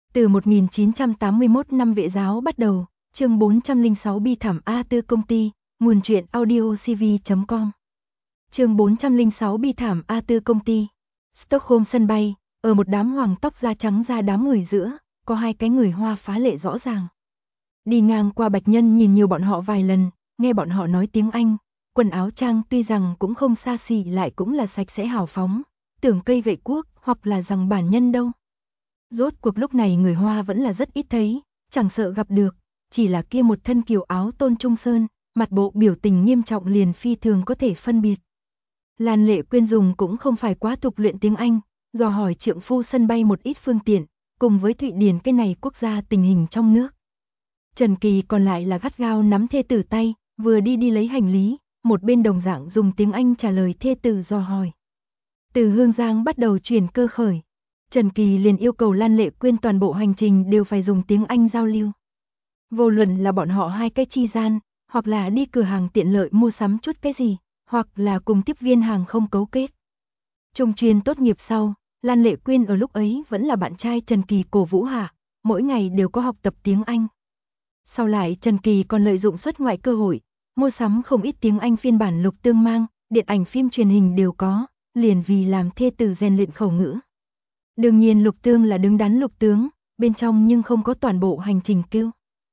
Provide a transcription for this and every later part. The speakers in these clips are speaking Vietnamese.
Từ 1981 năm Vệ giáo bắt đầu, chương 406 bi thảm A4 công ty, nguồn truyện audiocv.com. Chương 406 bi thảm A4 công ty. Stockholm sân bay, ở một đám hoàng tóc da trắng da đám người giữa, có hai cái người Hoa phá lệ rõ ràng. Đi ngang qua Bạch Nhân nhìn nhiều bọn họ vài lần, nghe bọn họ nói tiếng Anh, quần áo trang tuy rằng cũng không xa xỉ lại cũng là sạch sẽ hào phóng, tưởng cây gậy quốc hoặc là rằng bản nhân đâu. Rốt cuộc lúc này người Hoa vẫn là rất ít thấy, chẳng sợ gặp được, chỉ là kia một thân kiều áo Tôn Trung Sơn, mặt bộ biểu tình nghiêm trọng liền phi thường có thể phân biệt. Lan Lệ Quyên dùng cũng không phải quá tục luyện tiếng Anh, dò hỏi trượng phu sân bay một ít phương tiện, cùng với Thụy Điển cái này quốc gia tình hình trong nước. Trần Kỳ còn lại là gắt gao nắm thê tử tay, vừa đi lấy hành lý, một bên đồng dạng dùng tiếng Anh trả lời thê tử dò hỏi. Từ Hương Giang bắt đầu chuyển cơ khởi, Trần Kỳ liền yêu cầu Lan Lệ Quyên toàn bộ hành trình đều phải dùng tiếng Anh giao lưu. Vô luận là bọn họ hai cái chi gian, hoặc là đi cửa hàng tiện lợi mua sắm chút cái gì, hoặc là cùng tiếp viên hàng không cấu kết. Trung chuyên tốt nghiệp sau, Lan Lệ Quyên ở lúc ấy vẫn là bạn trai Trần Kỳ cổ vũ hạ, mỗi ngày đều có học tập tiếng Anh. Sau lại Trần Kỳ còn lợi dụng xuất ngoại cơ hội, mua sắm không ít tiếng Anh phiên bản lục tương mang, điện ảnh phim truyền hình đều có, liền vì làm thê tử rèn luyện khẩu ngữ. Đương nhiên lục tương là đứng đắn lục tướng, bên trong nhưng không có toàn bộ hành trình kêu.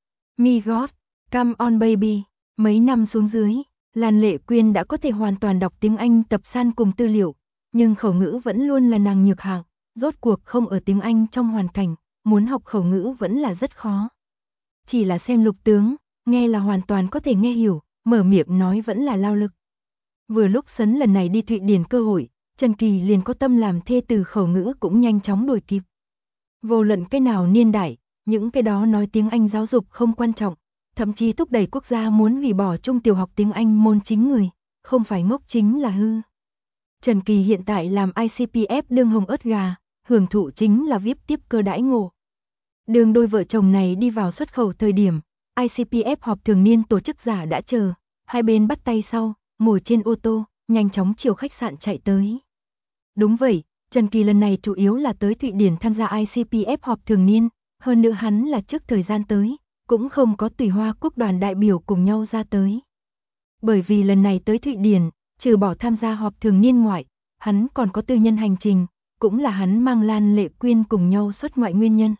Me God, come on baby, mấy năm xuống dưới, Lan Lệ Quyên đã có thể hoàn toàn đọc tiếng Anh tập san cùng tư liệu, nhưng khẩu ngữ vẫn luôn là nàng nhược hạng, rốt cuộc không ở tiếng Anh trong hoàn cảnh, muốn học khẩu ngữ vẫn là rất khó. Chỉ là xem lục tướng, nghe là hoàn toàn có thể nghe hiểu, mở miệng nói vẫn là lao lực. Vừa lúc sấn lần này đi Thụy Điển cơ hội, Trần Kỳ liền có tâm làm thê tử khẩu ngữ cũng nhanh chóng đuổi kịp. Vô luận cái nào niên đại, những cái đó nói tiếng Anh giáo dục không quan trọng, thậm chí thúc đẩy quốc gia muốn hủy bỏ trung tiểu học tiếng Anh môn chính người, không phải ngốc chính là hư. Trần Kỳ hiện tại làm ICPF đương hồng ớt gà, hưởng thụ chính là VIP tiếp cơ đãi ngộ. Đường đôi vợ chồng này đi vào xuất khẩu thời điểm, ICPF họp thường niên tổ chức giả đã chờ, hai bên bắt tay sau, ngồi trên ô tô, nhanh chóng chiều khách sạn chạy tới. Đúng vậy, Trần Kỳ lần này chủ yếu là tới Thụy Điển tham gia ICPF họp thường niên, hơn nữa hắn là trước thời gian tới, cũng không có tùy Hoa quốc đoàn đại biểu cùng nhau ra tới. Bởi vì lần này tới Thụy Điển, trừ bỏ tham gia họp thường niên ngoại, hắn còn có tư nhân hành trình, cũng là hắn mang Lan Lệ Quyên cùng nhau xuất ngoại nguyên nhân.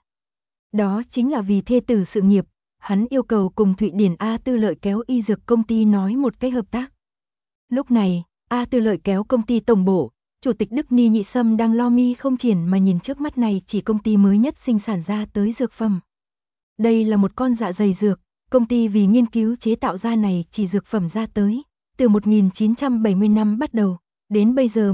Đó chính là vì thê tử sự nghiệp, hắn yêu cầu cùng Thụy Điển A4 lợi kéo y dược công ty nói một cái hợp tác. Lúc này, A4 lợi kéo công ty tổng bộ, Chủ tịch Đức Ni Nhị Sâm đang lo mi không triển mà nhìn trước mắt này chỉ công ty mới nhất sinh sản ra tới dược phẩm. Đây là một con dạ dày dược, công ty vì nghiên cứu chế tạo ra này chỉ dược phẩm ra tới, từ 1970 năm bắt đầu, đến bây giờ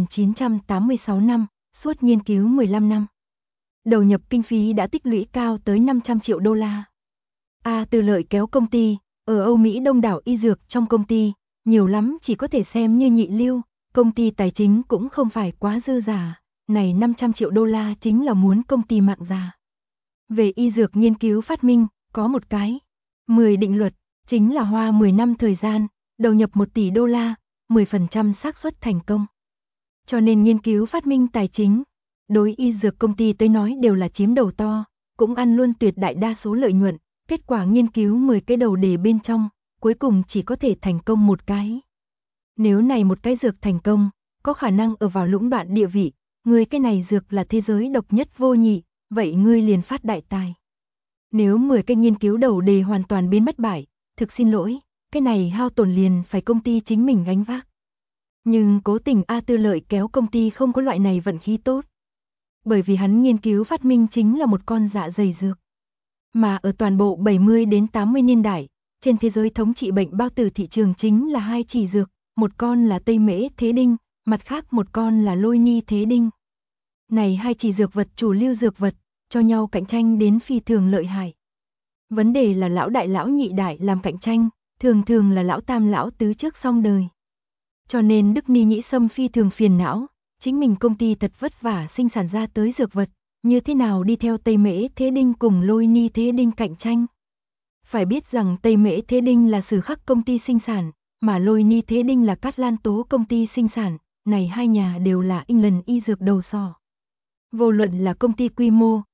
1986 năm, suốt nghiên cứu 15 năm. Đầu nhập kinh phí đã tích lũy cao tới 500 triệu đô la. A4 lợi kéo công ty, ở Âu Mỹ đông đảo y dược trong công ty, nhiều lắm chỉ có thể xem như nhị lưu, công ty tài chính cũng không phải quá dư giả, này 500 triệu đô la chính là muốn công ty mạng già. Về y dược nghiên cứu phát minh, có một cái 10 định luật, chính là hoa 10 năm thời gian, đầu nhập 1 tỷ đô la, 10% xác suất thành công. Cho nên nghiên cứu phát minh tài chính, đối y dược công ty tới nói đều là chiếm đầu to, cũng ăn luôn tuyệt đại đa số lợi nhuận, kết quả nghiên cứu 10 cái đầu đề bên trong, cuối cùng chỉ có thể thành công một cái. Nếu này một cái dược thành công, có khả năng ở vào lũng đoạn địa vị, người cái này dược là thế giới độc nhất vô nhị, vậy ngươi liền phát đại tài. Nếu 10 cái nghiên cứu đầu đề hoàn toàn biến mất bại, thực xin lỗi, cái này hao tổn liền phải công ty chính mình gánh vác. Nhưng cố tình A4 lợi kéo công ty không có loại này vận khí tốt. Bởi vì hắn nghiên cứu phát minh chính là một con dạ dày dược. Mà ở toàn bộ 70 đến 80 niên đại, trên thế giới thống trị bệnh bao tử thị trường chính là hai chỉ dược, một con là Tây Mễ Thế Đinh, mặt khác một con là Lôi Ni Thế Đinh. Này hai chỉ dược vật chủ lưu dược vật, cho nhau cạnh tranh đến phi thường lợi hại. Vấn đề là lão đại lão nhị đại làm cạnh tranh, thường thường là lão tam lão tứ trước xong đời. Cho nên Đức Ni Nhĩ Sâm phi thường phiền não, chính mình công ty thật vất vả sinh sản ra tới dược vật, như thế nào đi theo Tây Mễ Thế Đinh cùng Lôi Ni Thế Đinh cạnh tranh. Phải biết rằng Tây Mễ Thế Đinh là Sử Khắc công ty sinh sản, mà Lôi Ni Thế Đinh là Cát Lan Tố công ty sinh sản, này hai nhà đều là England y dược đầu sò. Vô luận là công ty quy mô,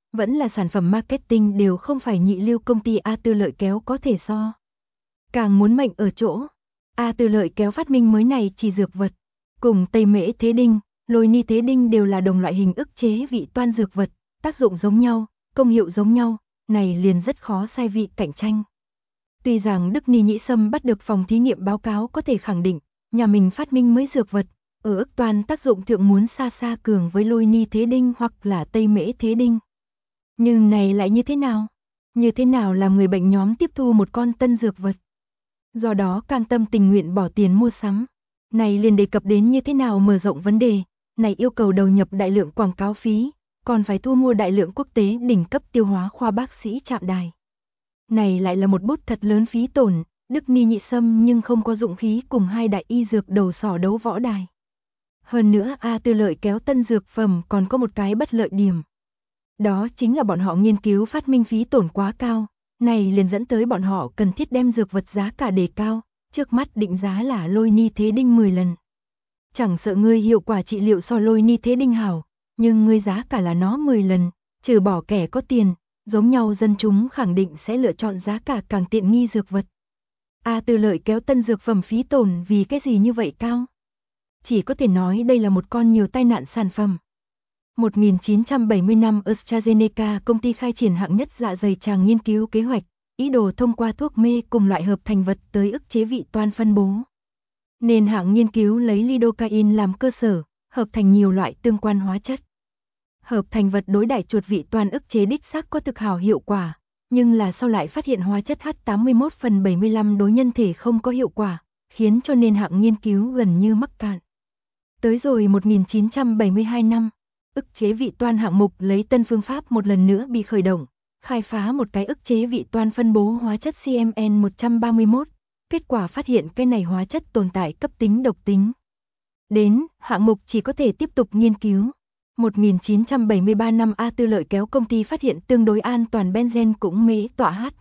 vẫn là sản phẩm marketing đều không phải nhị lưu công ty A Tư Lợi Kéo có thể so. Càng muốn mệnh ở chỗ, A Tư Lợi Kéo phát minh mới này chỉ dược vật, cùng Tây Mễ Thế Đinh, Lôi Ni Thế Đinh đều là đồng loại hình ức chế vị toan dược vật, tác dụng giống nhau, công hiệu giống nhau, này liền rất khó sai vị cạnh tranh. Tuy rằng Đức Ni Nhĩ Sâm bắt được phòng thí nghiệm báo cáo có thể khẳng định, nhà mình phát minh mới dược vật, ở ức toan tác dụng thượng muốn xa xa cường với Lôi Ni Thế Đinh hoặc là Tây Mễ Thế Đinh. Nhưng này lại như thế nào? Như thế nào làm người bệnh nhóm tiếp thu một con tân dược vật? Do đó cam tâm tình nguyện bỏ tiền mua sắm. Này liền đề cập đến như thế nào mở rộng vấn đề, này yêu cầu đầu nhập đại lượng quảng cáo phí, còn phải thu mua đại lượng quốc tế đỉnh cấp tiêu hóa khoa bác sĩ chạm đài. Này lại là một bút thật lớn phí tổn, Đức Ni Nhị Sâm nhưng không có dụng khí cùng hai đại y dược đầu sỏ đấu võ đài. Hơn nữa A Tư Lợi Kéo tân dược phẩm còn có một cái bất lợi điểm. Đó chính là bọn họ nghiên cứu phát minh phí tổn quá cao, này liền dẫn tới bọn họ cần thiết đem dược vật giá cả đề cao, trước mắt định giá là Lôi Ni Thế Đinh 10 lần. Chẳng sợ ngươi hiệu quả trị liệu so Lôi Ni Thế Đinh hảo, nhưng ngươi giá cả là nó 10 lần, trừ bỏ kẻ có tiền, giống nhau dân chúng khẳng định sẽ lựa chọn giá cả càng tiện nghi dược vật. A Tư Lợi Kéo tân dược phẩm phí tổn vì cái gì như vậy cao? Chỉ có thể nói đây là một con nhiều tai nạn sản phẩm. 1970 năm AstraZeneca công ty khai triển hạng nhất dạ dày tràng nghiên cứu kế hoạch, ý đồ thông qua thuốc mê cùng loại hợp thành vật tới ức chế vị toan phân bố. Nên hạng nghiên cứu lấy lidocaine làm cơ sở, hợp thành nhiều loại tương quan hóa chất. Hợp thành vật đối đãi chuột vị toan ức chế đích xác có thực hảo hiệu quả, nhưng là sau lại phát hiện hóa chất H81/75 đối nhân thể không có hiệu quả, khiến cho nên hạng nghiên cứu gần như mắc cạn. Tới rồi 1972 năm, ức chế vị toan hạng mục lấy tân phương pháp một lần nữa bị khởi động, khai phá một cái ức chế vị toan phân bố hóa chất CMN131, kết quả phát hiện cái này hóa chất tồn tại cấp tính độc tính. Đến, hạng mục chỉ có thể tiếp tục nghiên cứu. 1973 năm A Tư Lợi Kéo công ty phát hiện tương đối an toàn benzen cũng mễ tọa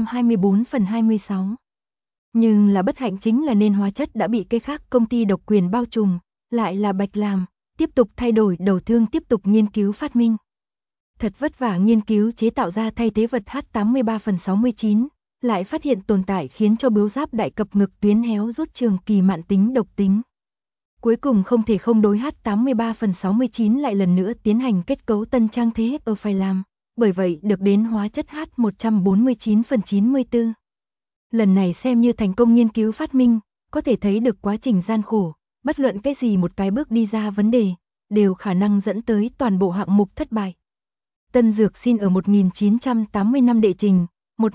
H124/26. Nhưng là bất hạnh chính là nên hóa chất đã bị cái khác công ty độc quyền bao trùm, lại là bạch làm, tiếp tục thay đổi đầu thương tiếp tục nghiên cứu phát minh. Thật vất vả nghiên cứu chế tạo ra thay thế vật H83/69, lại phát hiện tồn tại khiến cho bướu giáp đại cập ngực tuyến héo rút trường kỳ mạn tính độc tính. Cuối cùng không thể không đối H83/69 lại lần nữa tiến hành kết cấu tân trang thế ở phải làm, bởi vậy được đến hóa chất H149/94. Lần này xem như thành công nghiên cứu phát minh, có thể thấy được quá trình gian khổ, bất luận cái gì một cái bước đi ra vấn đề, đều khả năng dẫn tới toàn bộ hạng mục thất bại. Tân dược xin ở 1980 năm đệ trình,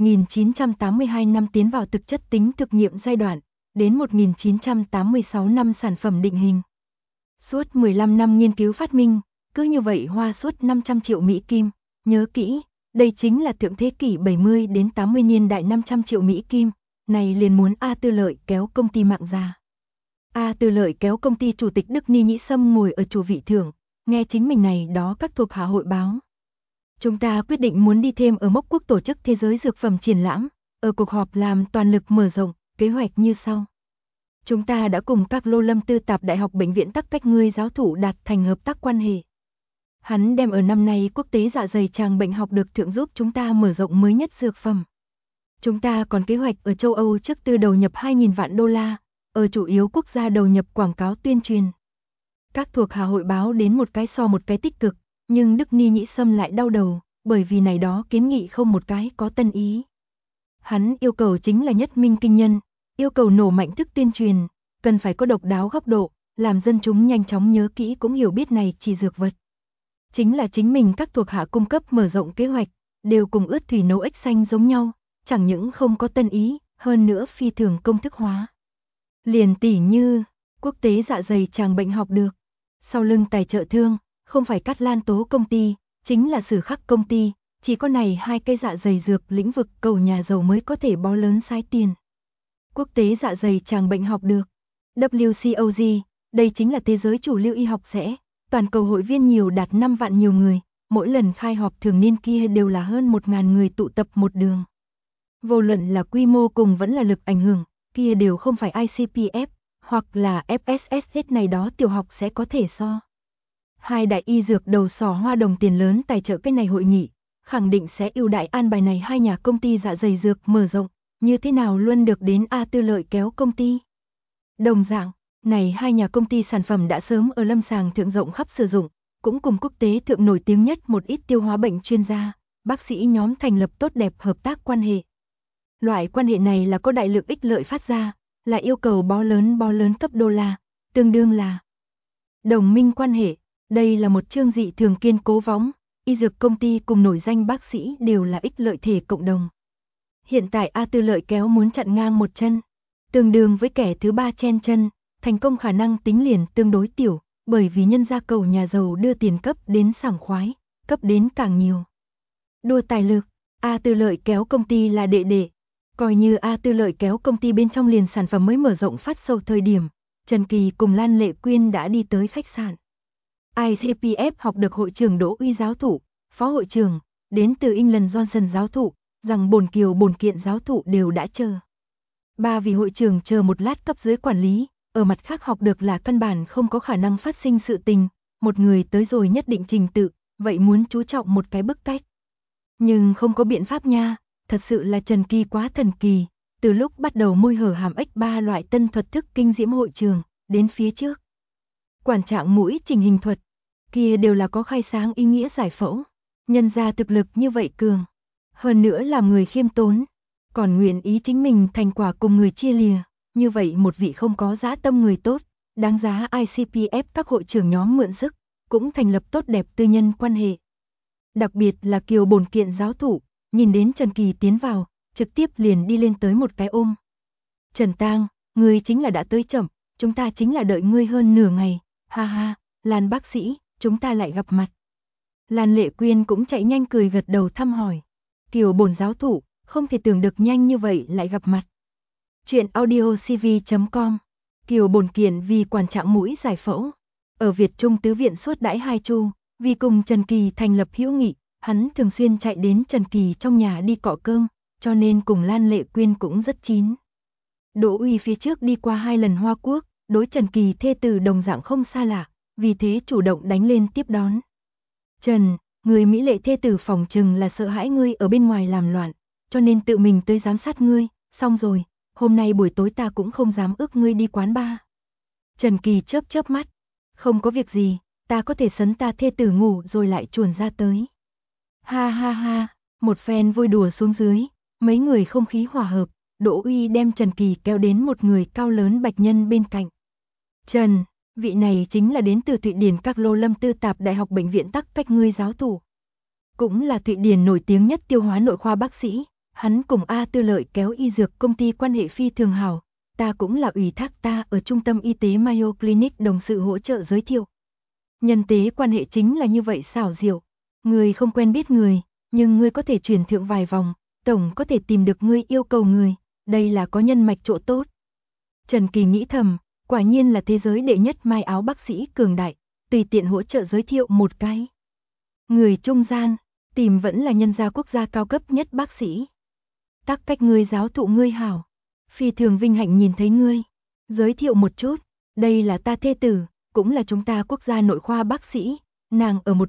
1982 năm tiến vào thực chất tính thực nghiệm giai đoạn, đến 1986 năm sản phẩm định hình. Suốt 15 năm nghiên cứu phát minh, cứ như vậy hoa suốt 500 triệu Mỹ Kim, nhớ kỹ, đây chính là thượng thế kỷ 70 đến 80 niên đại 500 triệu Mỹ Kim, này liền muốn A Tư Lợi Kéo công ty mạng già. A Tư Lợi Kéo công ty chủ tịch Đức Ni Nhĩ Sâm ngồi ở chủ vị thượng, nghe chính mình này đó các thuộc hạ hội báo. Chúng ta quyết định muốn đi thêm ở mốc quốc tổ chức thế giới dược phẩm triển lãm, ở cuộc họp làm toàn lực mở rộng, kế hoạch như sau. Chúng ta đã cùng các Lô Lâm Tư Tạp Đại học Bệnh viện Tắc Cách Ngươi giáo thủ đạt thành hợp tác quan hệ. Hắn đem ở năm nay quốc tế dạ dày tràng bệnh học được thượng giúp chúng ta mở rộng mới nhất dược phẩm. Chúng ta còn kế hoạch ở châu Âu trước tư đầu nhập 2.000 vạn đô la, ở chủ yếu quốc gia đầu nhập quảng cáo tuyên truyền. Các thuộc hạ hội báo đến một cái so một cái tích cực, nhưng Đức Ni Nhĩ Sâm lại đau đầu, bởi vì này đó kiến nghị không một cái có tân ý. Hắn yêu cầu chính là nhất minh kinh nhân, yêu cầu nổ mạnh thức tuyên truyền, cần phải có độc đáo góc độ, làm dân chúng nhanh chóng nhớ kỹ cũng hiểu biết này chỉ dược vật. Chính là chính mình các thuộc hạ cung cấp mở rộng kế hoạch, đều cùng ướt thủy nấu ếch xanh giống nhau, chẳng những không có tân ý, hơn nữa phi thường công thức hóa. Liền tỉ như, quốc tế dạ dày tràng bệnh học được, sau lưng tài trợ thương, không phải Cát Lan Tố công ty, chính là Sử Khắc công ty, chỉ có này hai cây dạ dày dược lĩnh vực cầu nhà giàu mới có thể bó lớn sái tiền. Quốc tế dạ dày tràng bệnh học được, WCOG, đây chính là thế giới chủ lưu y học sẽ, toàn cầu hội viên nhiều đạt 5 vạn nhiều người, mỗi lần khai họp thường niên kia đều là hơn 1.000 người tụ tập một đường. Vô luận là quy mô cùng vẫn là lực ảnh hưởng, kia đều không phải ICPF, hoặc là FSS hết này đó tiểu học sẽ có thể so. Hai đại y dược đầu sỏ hoa đồng tiền lớn tài trợ cái này hội nghị, khẳng định sẽ ưu đãi an bài này hai nhà công ty dạ dày dược mở rộng, như thế nào luôn được đến A Tư Lợi kéo công ty. Đồng dạng, này hai nhà công ty sản phẩm đã sớm ở lâm sàng thượng rộng khắp sử dụng, cũng cùng quốc tế thượng nổi tiếng nhất một ít tiêu hóa bệnh chuyên gia, bác sĩ nhóm thành lập tốt đẹp hợp tác quan hệ. Loại quan hệ này là có đại lượng ích lợi phát ra, là yêu cầu bó lớn cấp đô la, tương đương là đồng minh quan hệ. Đây là một chương dị thường kiên cố võng, y dược công ty cùng nổi danh bác sĩ đều là ích lợi thể cộng đồng. Hiện tại A Tư Lợi kéo muốn chặn ngang một chân, tương đương với kẻ thứ ba chen chân, thành công khả năng tính liền tương đối tiểu, bởi vì nhân gia cầu nhà giàu đưa tiền cấp đến sảng khoái, cấp đến càng nhiều. Đua tài lực, A Tư Lợi kéo công ty là đệ đệ, coi như A Tư Lợi kéo công ty bên trong liền sản phẩm mới mở rộng phát sâu thời điểm, Trần Kỳ cùng Lan Lệ Quyên đã đi tới khách sạn. ICPF học được hội trưởng Đỗ Uy giáo thụ, phó hội trưởng, đến từ England Johnson giáo thụ, rằng bồn kiều bồn kiện giáo thụ đều đã chờ. Ba vị hội trưởng chờ một lát cấp dưới quản lý, ở mặt khác học được là căn bản không có khả năng phát sinh sự tình, một người tới rồi nhất định trình tự, vậy muốn chú trọng một cái bức cách. Nhưng không có biện pháp nha, thật sự là Trần Kỳ quá thần kỳ, từ lúc bắt đầu môi hở hàm ếch ba loại tân thuật thức kinh diễm hội trường, đến phía trước. Quản trạng mũi trình hình thuật, kia đều là có khai sáng ý nghĩa giải phẫu, nhân ra thực lực như vậy cường. Hơn nữa làm người khiêm tốn, còn nguyện ý chính mình thành quả cùng người chia lìa, như vậy một vị không có dã tâm người tốt, đáng giá ICPF các hội trưởng nhóm mượn sức, cũng thành lập tốt đẹp tư nhân quan hệ. Đặc biệt là kiều bổn kiện giáo thụ, nhìn đến Trần Kỳ tiến vào, trực tiếp liền đi lên tới một cái ôm. Trần Tang, ngươi chính là đã tới chậm, chúng ta chính là đợi ngươi hơn nửa ngày, ha ha, Lan bác sĩ, chúng ta lại gặp mặt. Lan Lệ Quyên cũng chạy nhanh cười gật đầu thăm hỏi. Kiều bổn giáo thụ, không thể tưởng được nhanh như vậy lại gặp mặt. Chuyện audiocv.com. Kiều bổn kiện vì quản trạng mũi giải phẫu. Ở Việt Trung Tứ Viện suốt đãi 2 chu, vì cùng Trần Kỳ thành lập hữu nghị, hắn thường xuyên chạy đến Trần Kỳ trong nhà đi cọ cơm, cho nên cùng Lan Lệ Quyên cũng rất chín. Đỗ Uy phía trước đi qua 2 lần Hoa Quốc, đối Trần Kỳ thê tử đồng dạng không xa lạ, vì thế chủ động đánh lên tiếp đón. Trần, người mỹ lệ thê tử phòng trừng là sợ hãi ngươi ở bên ngoài làm loạn, cho nên tự mình tới giám sát ngươi, xong rồi, hôm nay buổi tối ta cũng không dám ước ngươi đi quán bar. Trần Kỳ chớp chớp mắt, không có việc gì, ta có thể sấn ta thê tử ngủ rồi lại chuồn ra tới. Ha ha ha, một phen vui đùa xuống dưới, mấy người không khí hòa hợp, Đỗ Uy đem Trần Kỳ kéo đến một người cao lớn bạch nhân bên cạnh. Trần, vị này chính là đến từ Thụy Điển các lô lâm tư tạp đại học bệnh viện tắc cách ngươi giáo thủ. Cũng là Thụy Điển nổi tiếng nhất tiêu hóa nội khoa bác sĩ, hắn cùng A Tư Lợi kéo y dược công ty quan hệ phi thường hảo, ta cũng là ủy thác ta ở trung tâm y tế Mayo Clinic đồng sự hỗ trợ giới thiệu. Nhân tế quan hệ chính là như vậy xảo diệu, người không quen biết người, nhưng ngươi có thể chuyển thượng vài vòng, tổng có thể tìm được ngươi yêu cầu người, đây là có nhân mạch chỗ tốt. Trần Kỳ nghĩ thầm, quả nhiên là thế giới đệ nhất mai áo bác sĩ cường đại, tùy tiện hỗ trợ giới thiệu một cái. Người trung gian, tìm vẫn là nhân gia quốc gia cao cấp nhất bác sĩ. Tắc cách ngươi giáo thụ ngươi hảo, phi thường vinh hạnh nhìn thấy ngươi. Giới thiệu một chút, đây là ta thê tử, cũng là chúng ta quốc gia nội khoa bác sĩ. Nàng ở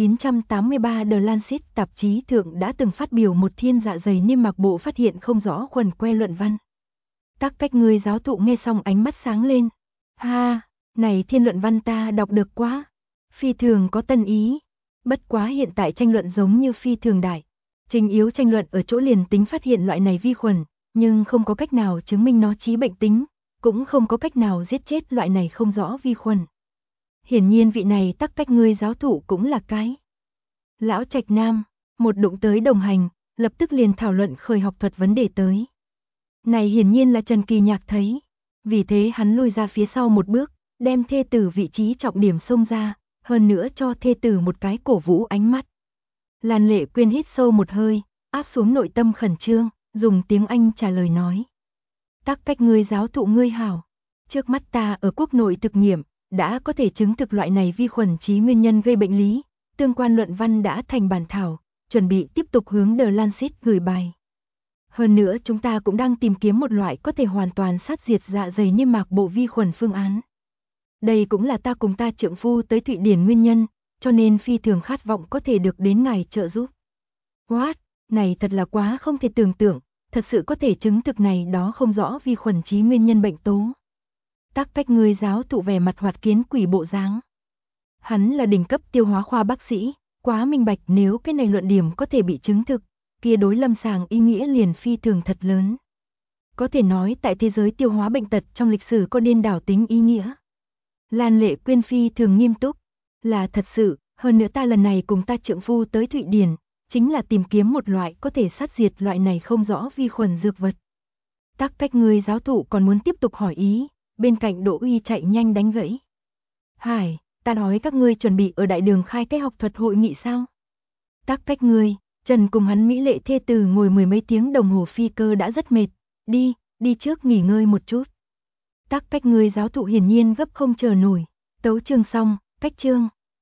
1983 The Lancet tạp chí thượng đã từng phát biểu một thiên dạ dày niêm mạc bộ phát hiện không rõ khuẩn que luận văn. Tắc cách ngươi giáo thụ nghe xong ánh mắt sáng lên. Ha, này thiên luận văn ta đọc được quá. Phi thường có tân ý. Bất quá hiện tại tranh luận giống như phi thường đại. Chính yếu tranh luận ở chỗ liền tính phát hiện loại này vi khuẩn, nhưng không có cách nào chứng minh nó chí bệnh tính, cũng không có cách nào giết chết loại này không rõ vi khuẩn. Hiển nhiên vị này tắc cách ngươi giáo thụ cũng là cái lão trạch nam, một đụng tới đồng hành, lập tức liền thảo luận khởi học thuật vấn đề tới. Này hiển nhiên là Trần Kỳ Nhạc thấy, vì thế hắn lùi ra phía sau một bước, đem thê tử vị trí trọng điểm xông ra, hơn nữa cho thê tử một cái cổ vũ ánh mắt. Lan Lệ Quyên hít sâu một hơi, áp xuống nội tâm khẩn trương, dùng tiếng Anh trả lời nói. Tắc cách ngươi giáo thụ ngươi hảo, trước mắt ta ở quốc nội thực nghiệm, đã có thể chứng thực loại này vi khuẩn chí nguyên nhân gây bệnh lý, tương quan luận văn đã thành bản thảo, chuẩn bị tiếp tục hướng The Lancet gửi bài. Hơn nữa chúng ta cũng đang tìm kiếm một loại có thể hoàn toàn sát diệt dạ dày niêm mạc bộ vi khuẩn phương án. Đây cũng là ta cùng ta trượng phu tới Thụy Điển nguyên nhân, cho nên phi thường khát vọng có thể được đến ngài trợ giúp. What? Này thật là quá không thể tưởng tượng, thật sự có thể chứng thực này đó không rõ vi khuẩn chí nguyên nhân bệnh tố. Tắc Cách Ngươi giáo thụ vẻ mặt hoạt kiến quỷ bộ dáng. Hắn là đỉnh cấp tiêu hóa khoa bác sĩ, quá minh bạch nếu cái này luận điểm có thể bị chứng thực, kia đối lâm sàng ý nghĩa liền phi thường thật lớn. Có thể nói tại thế giới tiêu hóa bệnh tật trong lịch sử có điên đảo tính ý nghĩa. Lan Lệ Quyên phi thường nghiêm túc, là thật sự, hơn nữa ta lần này cùng ta trượng phu tới Thụy Điển, chính là tìm kiếm một loại có thể sát diệt loại này không rõ vi khuẩn dược vật. Tắc Cách Ngươi giáo thụ còn muốn tiếp tục hỏi ý, bên cạnh Đỗ Uy chạy nhanh đánh gãy. Hải, ta nói các ngươi chuẩn bị ở đại đường khai cái học thuật hội nghị sao? Tắc Cách Ngươi, Trần cùng hắn mỹ lệ thê tử ngồi mười mấy tiếng đồng hồ phi cơ đã rất mệt, đi trước nghỉ ngơi một chút. Tắc Cách Ngươi giáo thụ hiển nhiên gấp không chờ nổi, tấu chương xong, cách chương.